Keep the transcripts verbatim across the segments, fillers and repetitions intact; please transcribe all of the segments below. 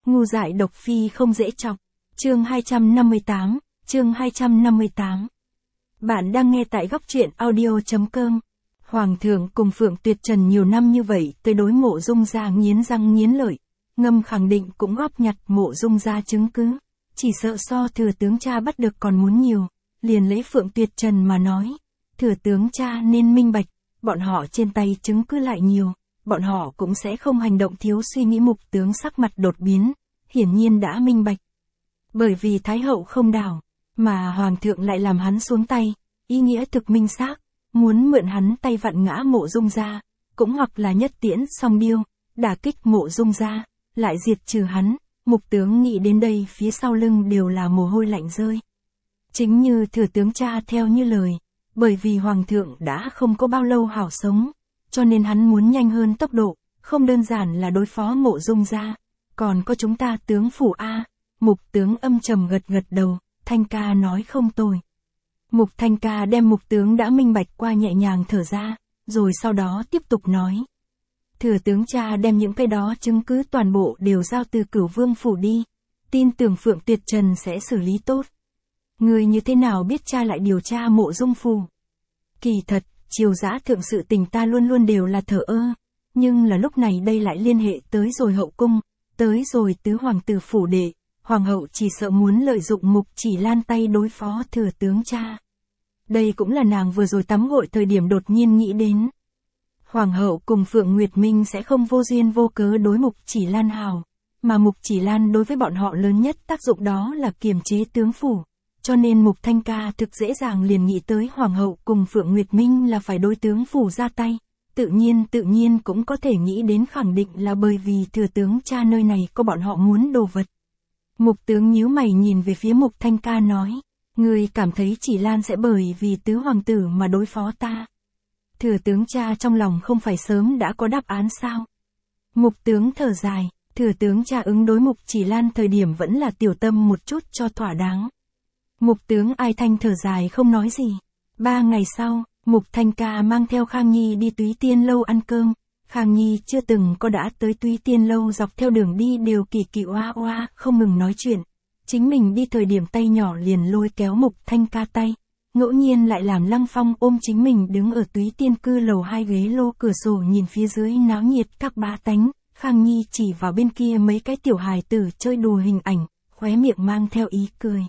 Ngu dại độc phi không dễ chọc. Chương hai trăm năm mươi tám, chương hai trăm năm mươi tám. Bạn đang nghe tại góc truyện audio.com. Hoàng thượng cùng Phượng Tuyệt Trần nhiều năm như vậy tới đối Mộ Dung gia nghiến răng nghiến lợi. Ngầm khẳng định cũng góp nhặt Mộ Dung gia chứng cứ. Chỉ sợ so thừa tướng cha bắt được còn muốn nhiều. Liền lấy Phượng Tuyệt Trần mà nói. Thừa tướng cha nên minh bạch. Bọn họ trên tay chứng cứ lại nhiều. Bọn họ cũng sẽ không hành động thiếu suy nghĩ. Mục tướng sắc mặt đột biến. Hiển nhiên đã minh bạch. Bởi vì Thái hậu không đảo. Mà Hoàng thượng lại làm hắn xuống tay. Ý nghĩa thực minh xác. Muốn mượn hắn tay vặn ngã Mộ Dung gia. Cũng hoặc là nhất tiễn song điêu. Đả kích Mộ Dung gia. Lại diệt trừ hắn. Mục tướng nghĩ đến đây phía sau lưng đều là mồ hôi lạnh rơi. Chính như thừa tướng cha theo như lời. Bởi vì Hoàng thượng đã không có bao lâu hảo sống. Cho nên hắn muốn nhanh hơn tốc độ. Không đơn giản là đối phó Mộ Dung gia. Còn có chúng ta tướng phủ A. Mục tướng âm trầm gật gật đầu. Thanh ca nói không tồi. Mục Thanh ca đem mục tướng đã minh bạch qua nhẹ nhàng thở ra. Rồi sau đó tiếp tục nói. Thừa tướng cha đem những cái đó chứng cứ toàn bộ đều giao từ Cửu Vương phủ đi. Tin tưởng Phượng Tuyệt Trần sẽ xử lý tốt. Người như thế nào biết cha lại điều tra Mộ Dung phủ? Kỳ thật, triều giã thượng sự tình ta luôn luôn đều là thờ ơ. Nhưng là lúc này đây lại liên hệ tới rồi hậu cung. Tới rồi tứ hoàng tử phủ đệ. Hoàng hậu chỉ sợ muốn lợi dụng Mục Chỉ Lan tay đối phó thừa tướng cha. Đây cũng là nàng vừa rồi tắm gội thời điểm đột nhiên nghĩ đến. Hoàng hậu cùng Phượng Nguyệt Minh sẽ không vô duyên vô cớ đối Mục Chỉ Lan hào. Mà Mục Chỉ Lan đối với bọn họ lớn nhất tác dụng đó là kiềm chế tướng phủ. Cho nên Mục Thanh ca thực dễ dàng liền nghĩ tới Hoàng hậu cùng Phượng Nguyệt Minh là phải đối tướng phủ ra tay. Tự nhiên tự nhiên cũng có thể nghĩ đến khẳng định là bởi vì thừa tướng cha nơi này có bọn họ muốn đồ vật. Mục tướng nhíu mày nhìn về phía Mục Thanh ca nói. Người cảm thấy Chỉ Lan sẽ bởi vì tứ hoàng tử mà đối phó ta. Thừa tướng cha trong lòng không phải sớm đã có đáp án sao? Mục tướng thở dài. Thừa tướng cha ứng đối Mục Chỉ Lan thời điểm vẫn là tiểu tâm một chút cho thỏa đáng. Mục tướng ai thanh thở dài không nói gì. Ba ngày sau, Mục Thanh ca mang theo Khang Nhi đi Túy Tiên lâu ăn cơm. Khang Nhi chưa từng có đã tới Túy Tiên lâu, dọc theo đường đi đều kỳ kỳ oa oa, không ngừng nói chuyện. Chính mình đi thời điểm tay nhỏ liền lôi kéo Mục Thanh ca tay. Ngẫu nhiên lại làm Lăng Phong ôm chính mình đứng ở Túy Tiên cư lầu hai ghế lô cửa sổ nhìn phía dưới náo nhiệt các bá tánh. Khang Nhi chỉ vào bên kia mấy cái tiểu hài tử chơi đùa hình ảnh, khóe miệng mang theo ý cười.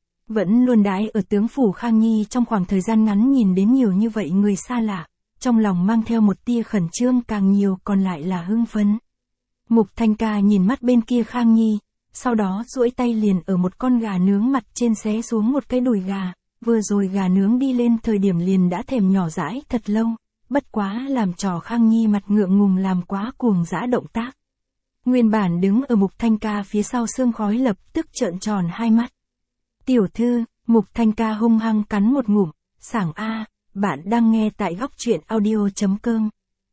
Vẫn luôn đái ở tướng phủ Khang Nhi trong khoảng thời gian ngắn nhìn đến nhiều như vậy người xa lạ. Trong lòng mang theo một tia khẩn trương, càng nhiều còn lại là hưng phấn. Mục Thanh ca nhìn mắt bên kia Khang Nhi, sau đó duỗi tay liền ở một con gà nướng mặt trên xé xuống một cái đùi gà. Vừa rồi gà nướng đi lên thời điểm liền đã thèm nhỏ dãi thật lâu, bất quá làm trò Khang Nhi mặt ngượng ngùng làm quá cuồng dã động tác. Nguyên bản đứng ở Mục Thanh ca phía sau Sương Khói lập tức trợn tròn hai mắt. Tiểu thư, Mục Thanh ca hung hăng cắn một ngụm, sảng a, bạn đang nghe tại góc truyện audio.com.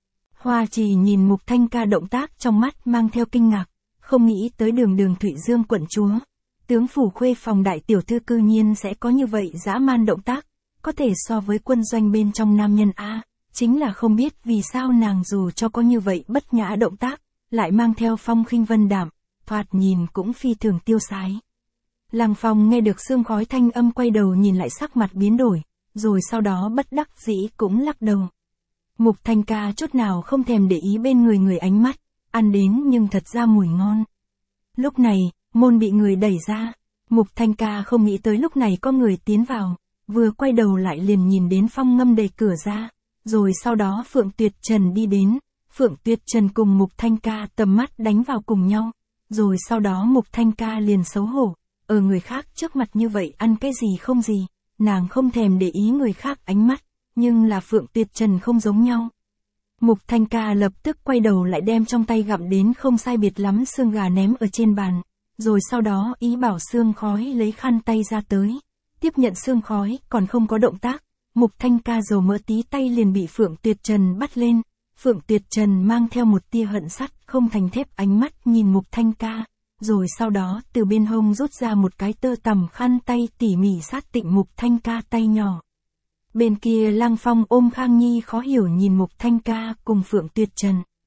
Hoa Trì nhìn Mục Thanh ca động tác trong mắt mang theo kinh ngạc, không nghĩ tới đường đường Thụy Dương quận chúa. Tướng phủ khuê phòng đại tiểu thư cư nhiên sẽ có như vậy dã man động tác, có thể so với quân doanh bên trong nam nhân a, chính là không biết vì sao nàng dù cho có như vậy bất nhã động tác, lại mang theo phong khinh vân đạm, thoạt nhìn cũng phi thường tiêu sái. Lăng Phong nghe được Sương Khói thanh âm quay đầu nhìn lại sắc mặt biến đổi, rồi sau đó bất đắc dĩ cũng lắc đầu. Mục Thanh ca chút nào không thèm để ý bên người người ánh mắt, ăn đến nhưng thật ra mùi ngon. Lúc này, môn bị người đẩy ra, Mục Thanh ca không nghĩ tới lúc này có người tiến vào, vừa quay đầu lại liền nhìn đến Phong Ngâm đẩy cửa ra, rồi sau đó Phượng Tuyệt Trần đi đến, Phượng Tuyệt Trần cùng Mục Thanh ca tầm mắt đánh vào cùng nhau, rồi sau đó Mục Thanh ca liền xấu hổ, ở người khác trước mặt như vậy ăn cái gì không gì, nàng không thèm để ý người khác ánh mắt, nhưng là Phượng Tuyệt Trần không giống nhau. Mục Thanh ca lập tức quay đầu lại đem trong tay gặm đến không sai biệt lắm xương gà ném ở trên bàn. Rồi sau đó ý bảo Sương Khói lấy khăn tay ra tới. Tiếp nhận Sương Khói còn không có động tác. Mục Thanh ca dầu mỡ tí tay liền bị Phượng Tuyệt Trần bắt lên. Phượng Tuyệt Trần mang theo một tia hận sắt không thành thép ánh mắt nhìn Mục Thanh ca. Rồi sau đó từ bên hông rút ra một cái tơ tằm khăn tay tỉ mỉ sát tịnh Mục Thanh ca tay nhỏ. Bên kia Lăng Phong ôm Khang Nhi khó hiểu nhìn Mục Thanh ca cùng Phượng Tuyệt Trần.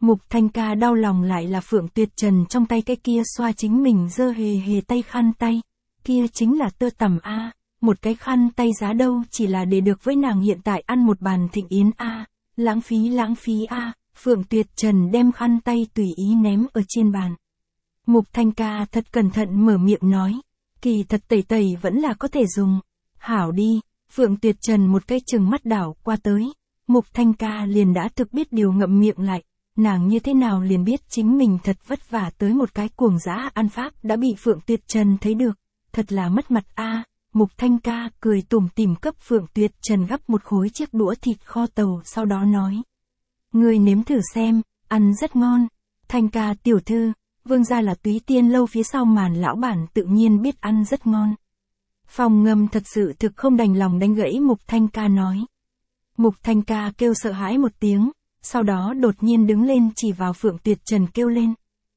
Mục Thanh Ca đau lòng lại là Phượng Tuyệt Trần trong tay cái kia xoa chính mình dơ hề hề tay khăn tay. Kia chính là tơ tằm a, một cái khăn tay giá đâu chỉ là để được với nàng hiện tại ăn một bàn thịnh yến a, lãng phí lãng phí a. Phượng Tuyệt Trần đem khăn tay tùy ý ném ở trên bàn. Mục Thanh Ca thật cẩn thận mở miệng nói, kỳ thật tẩy tẩy vẫn là có thể dùng. Hảo đi, Phượng Tuyệt Trần một cái chừng mắt đảo qua tới. Mục Thanh Ca liền đã thực biết điều ngậm miệng lại, nàng như thế nào liền biết chính mình thật vất vả tới một cái cuồng dã ăn pháp đã bị Phượng Tuyệt Trần thấy được, thật là mất mặt a. Mục Thanh Ca cười tủm tỉm cấp Phượng Tuyệt Trần gắp một khối chiếc đũa thịt kho tàu sau đó nói. Ngươi nếm thử xem, ăn rất ngon. Thanh Ca tiểu thư, vương gia là Túy Tiên lâu phía sau màn lão bản tự nhiên biết ăn rất ngon. Phong Ngâm thật sự thực không đành lòng đánh gãy Mục Thanh Ca nói. Mục Thanh Ca kêu sợ hãi một tiếng, sau đó đột nhiên đứng lên chỉ vào Phượng Tuyệt Trần kêu lên.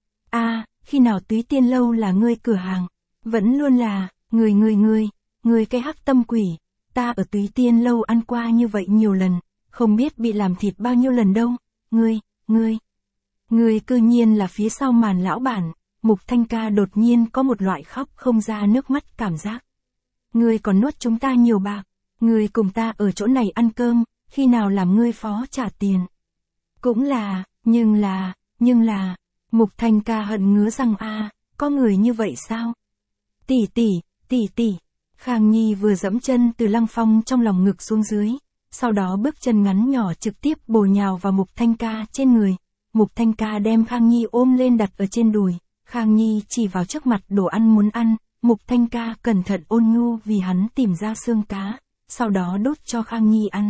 A, khi nào Túy Tiên lâu là ngươi cửa hàng? Vẫn luôn là, người người người, người cái hắc tâm quỷ, ta ở Túy Tiên lâu ăn qua như vậy nhiều lần, không biết bị làm thịt bao nhiêu lần đâu, ngươi, ngươi. Ngươi cư nhiên là phía sau màn lão bản, Mục Thanh Ca đột nhiên có một loại khóc không ra nước mắt cảm giác. Ngươi còn nuốt chúng ta nhiều bạc, ngươi cùng ta ở chỗ này ăn cơm, khi nào làm ngươi phó trả tiền. Cũng là, nhưng là, nhưng là, Mục Thanh Ca hận ngứa răng a, có người như vậy sao? Tỷ tỷ, tỷ tỷ. Khang Nhi vừa dẫm chân từ Lăng Phong trong lòng ngực xuống dưới, sau đó bước chân ngắn nhỏ trực tiếp bổ nhào vào Mục Thanh Ca trên người. Mục Thanh Ca đem Khang Nhi ôm lên đặt ở trên đùi, Khang Nhi chỉ vào trước mặt đồ ăn muốn ăn, Mục Thanh Ca cẩn thận ôn nhu vì hắn tìm ra xương cá, sau đó đút cho Khang Nhi ăn.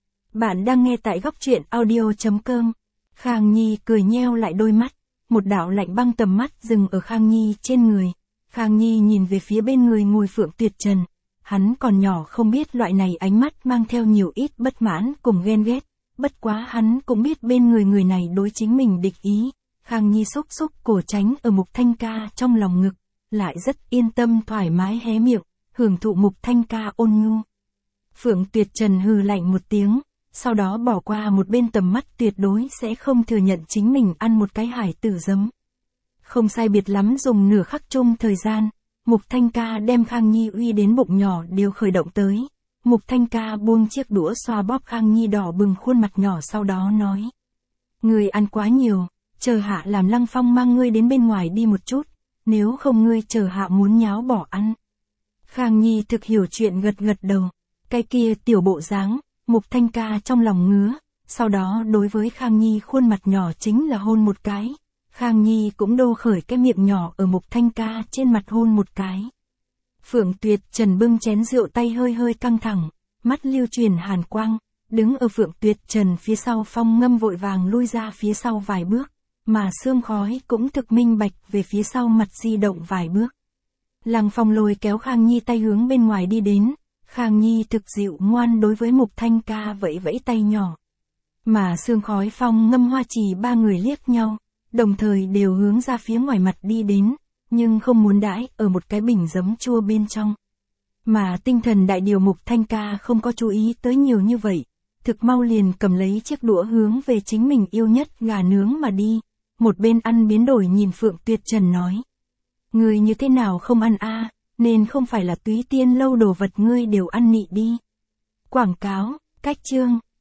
Bạn đang nghe tại góc truyện audio chấm com. Khang Nhi cười nheo lại đôi mắt, một đạo lạnh băng tầm mắt dừng ở Khang Nhi trên người. Khang Nhi nhìn về phía bên người ngồi Phượng Tuyệt Trần, hắn còn nhỏ không biết loại này ánh mắt mang theo nhiều ít bất mãn cùng ghen ghét, bất quá hắn cũng biết bên người người này đối chính mình địch ý. Khang Nhi xúc xúc cổ tránh ở Mục Thanh Ca trong lòng ngực, lại rất yên tâm thoải mái hé miệng, hưởng thụ Mục Thanh Ca ôn nhu. Phượng Tuyệt Trần hừ lạnh một tiếng, sau đó bỏ qua một bên tầm mắt tuyệt đối sẽ không thừa nhận chính mình ăn một cái hải tử giấm. Không sai biệt lắm dùng nửa khắc chung thời gian, Mục Thanh Ca đem Khang Nhi uy đến bụng nhỏ đều khởi động tới. Mục Thanh Ca buông chiếc đũa xoa bóp Khang Nhi đỏ bừng khuôn mặt nhỏ sau đó nói. Ngươi ăn quá nhiều, chờ hạ làm Lăng Phong mang ngươi đến bên ngoài đi một chút, nếu không ngươi chờ hạ muốn nháo bỏ ăn. Khang Nhi thực hiểu chuyện gật gật đầu, cái kia tiểu bộ dáng, Mục Thanh Ca trong lòng ngứa, sau đó đối với Khang Nhi khuôn mặt nhỏ chính là hôn một cái. Khang Nhi cũng đô khởi cái miệng nhỏ ở Mục Thanh Ca trên mặt hôn một cái. Phượng Tuyệt Trần bưng chén rượu tay hơi hơi căng thẳng, mắt lưu truyền hàn quang, đứng ở Phượng Tuyệt Trần phía sau Phong Ngâm vội vàng lui ra phía sau vài bước, mà sương khói cũng thực minh bạch về phía sau mặt di động vài bước. Lăng Phong lôi kéo Khang Nhi tay hướng bên ngoài đi đến, Khang Nhi thực dịu ngoan đối với Mục Thanh Ca vẫy vẫy tay nhỏ. Mà sương khói Phong Ngâm Hoa Trì ba người liếc nhau, đồng thời đều hướng ra phía ngoài mặt đi đến, nhưng không muốn đãi ở một cái bình giấm chua bên trong. Mà tinh thần đại điều Mục Thanh Ca không có chú ý tới nhiều như vậy, thực mau liền cầm lấy chiếc đũa hướng về chính mình yêu nhất gà nướng mà đi, một bên ăn biến đổi nhìn Phượng Tuyệt Trần nói. Ngươi như thế nào không ăn a, nên không phải là Túy Tiên lâu đồ vật ngươi đều ăn nị đi. Quảng cáo, cách chương.